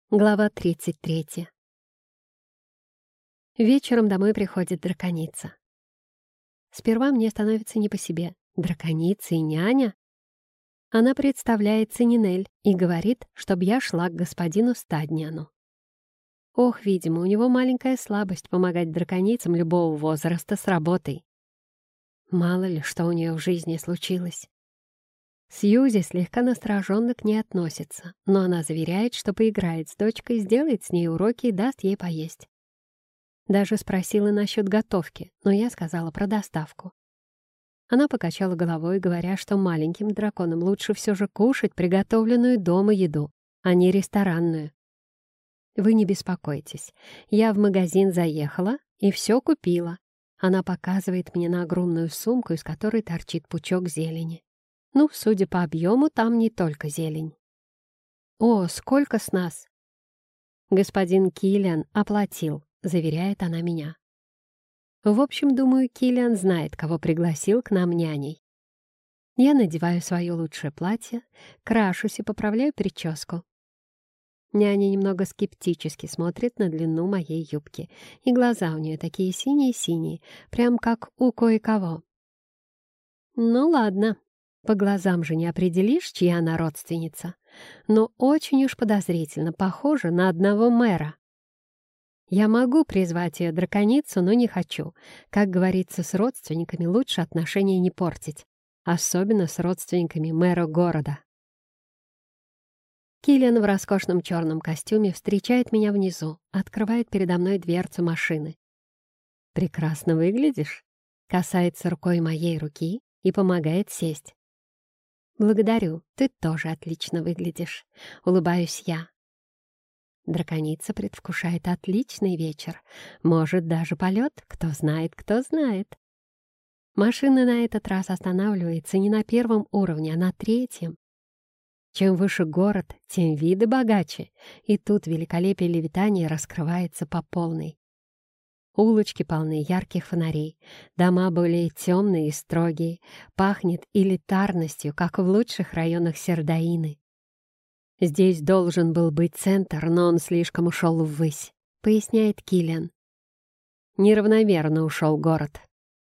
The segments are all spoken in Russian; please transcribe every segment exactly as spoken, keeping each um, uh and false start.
Глава тридцать третья. Вечером домой приходит драконица. Сперва мне становится не по себе. Драконица и няня? Она представляется Нинель и говорит, чтобы я шла к господину Стадниану. Ох, видимо, у него маленькая слабость помогать драконицам любого возраста с работой. Мало ли, что у нее в жизни случилось. Сьюзи слегка настороженно к ней относится, но она заверяет, что поиграет с дочкой, сделает с ней уроки и даст ей поесть. Даже спросила насчет готовки, но я сказала про доставку. Она покачала головой, говоря, что маленьким драконам лучше все же кушать приготовленную дома еду, а не ресторанную. Вы не беспокойтесь, я в магазин заехала и все купила. Она показывает мне на огромную сумку, из которой торчит пучок зелени. Ну, судя по объему, там не только зелень. «О, сколько с нас!» «Господин Киллиан оплатил», — заверяет она меня. В общем, думаю, Киллиан знает, кого пригласил к нам няней. Я надеваю свое лучшее платье, крашусь и поправляю прическу. Няня немного скептически смотрит на длину моей юбки, и глаза у нее такие синие-синие, прям как у кое-кого. «Ну ладно». По глазам же не определишь, чья она родственница, но очень уж подозрительно похожа на одного мэра. Я могу призвать ее драконицу, но не хочу. Как говорится, с родственниками лучше отношения не портить, особенно с родственниками мэра города. Киллиан в роскошном черном костюме встречает меня внизу, открывает передо мной дверцу машины. «Прекрасно выглядишь», — касается рукой моей руки и помогает сесть. «Благодарю, ты тоже отлично выглядишь», — улыбаюсь я. Драконица предвкушает отличный вечер, может, даже полет, кто знает, кто знает. Машина на этот раз останавливается не на первом уровне, а на третьем. Чем выше город, тем виды богаче, и тут великолепие левитания раскрывается по полной. Улочки полны ярких фонарей, дома более темные и строгие, пахнет элитарностью, как в лучших районах Сердаины. «Здесь должен был быть центр, но он слишком ушел ввысь», — поясняет Киллиан. «Неравномерно ушел город».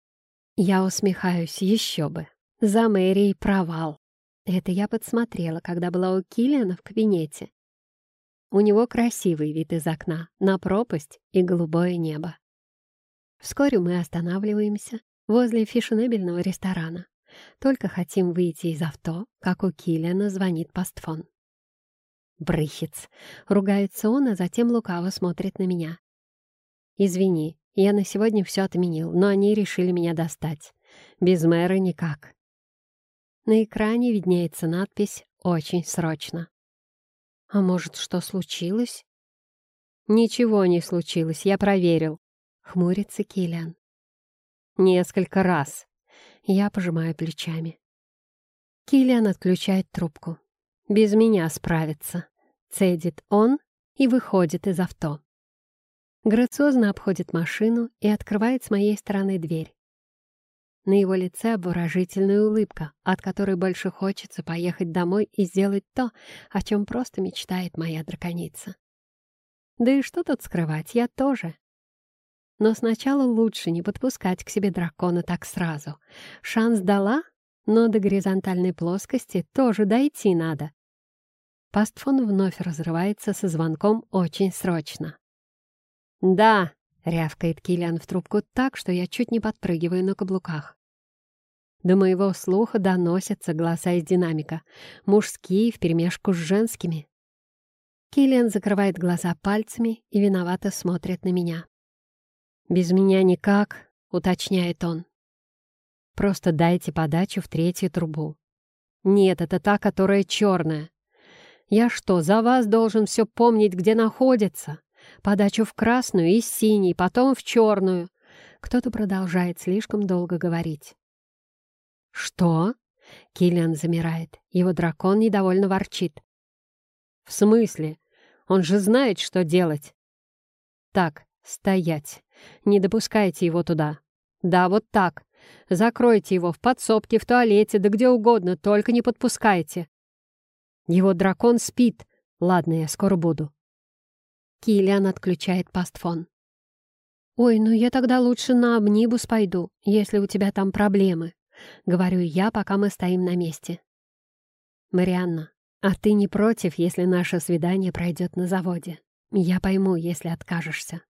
Я усмехаюсь, еще бы. За мэрией провал. Это я подсмотрела, когда была у Киллиана в кабинете. У него красивый вид из окна на пропасть и голубое небо. Вскоре мы останавливаемся возле фешенебельного ресторана. Только хотим выйти из авто, как у Киллиана звонит постфон. «Брыхец!» — ругается он, а затем лукаво смотрит на меня. «Извини, я на сегодня все отменил, но они решили меня достать. Без мэра никак». На экране виднеется надпись «Очень срочно». «А может, что случилось?» «Ничего не случилось, я проверил», — хмурится Киллиан. «Несколько раз». Я пожимаю плечами. Киллиан отключает трубку. «Без меня справится», — цедит он и выходит из авто. Грациозно обходит машину и открывает с моей стороны дверь. На его лице обворожительная улыбка, от которой больше хочется поехать домой и сделать то, о чем просто мечтает моя драконица. Да и что тут скрывать, я тоже. Но сначала лучше не подпускать к себе дракона так сразу. Шанс дала, но до горизонтальной плоскости тоже дойти надо. Постфон вновь разрывается со звонком «Очень срочно». «Да», — рявкает Киллиан в трубку так, что я чуть не подпрыгиваю на каблуках. До моего слуха доносятся голоса из динамика, мужские вперемешку с женскими. Киллиан закрывает глаза пальцами и виновато смотрит на меня. «Без меня никак», — уточняет он. «Просто дайте подачу в третью трубу». «Нет, это та, которая черная». «Я что, за вас должен все помнить, где находится? Подачу в красную и синий, потом в черную». Кто-то продолжает слишком долго говорить. «Что?» — Киллиан замирает. Его дракон недовольно ворчит. «В смысле? Он же знает, что делать». «Так, стоять. Не допускайте его туда. Да, вот так. Закройте его в подсобке, в туалете, да где угодно, только не подпускайте. Его дракон спит. Ладно, я скоро буду». Киллиан отключает пастфон. «Ой, ну я тогда лучше на Обнибус пойду, если у тебя там проблемы», — говорю я, пока мы стоим на месте. «Марианна, а ты не против, если наше свидание пройдет на заводе? Я пойму, если откажешься».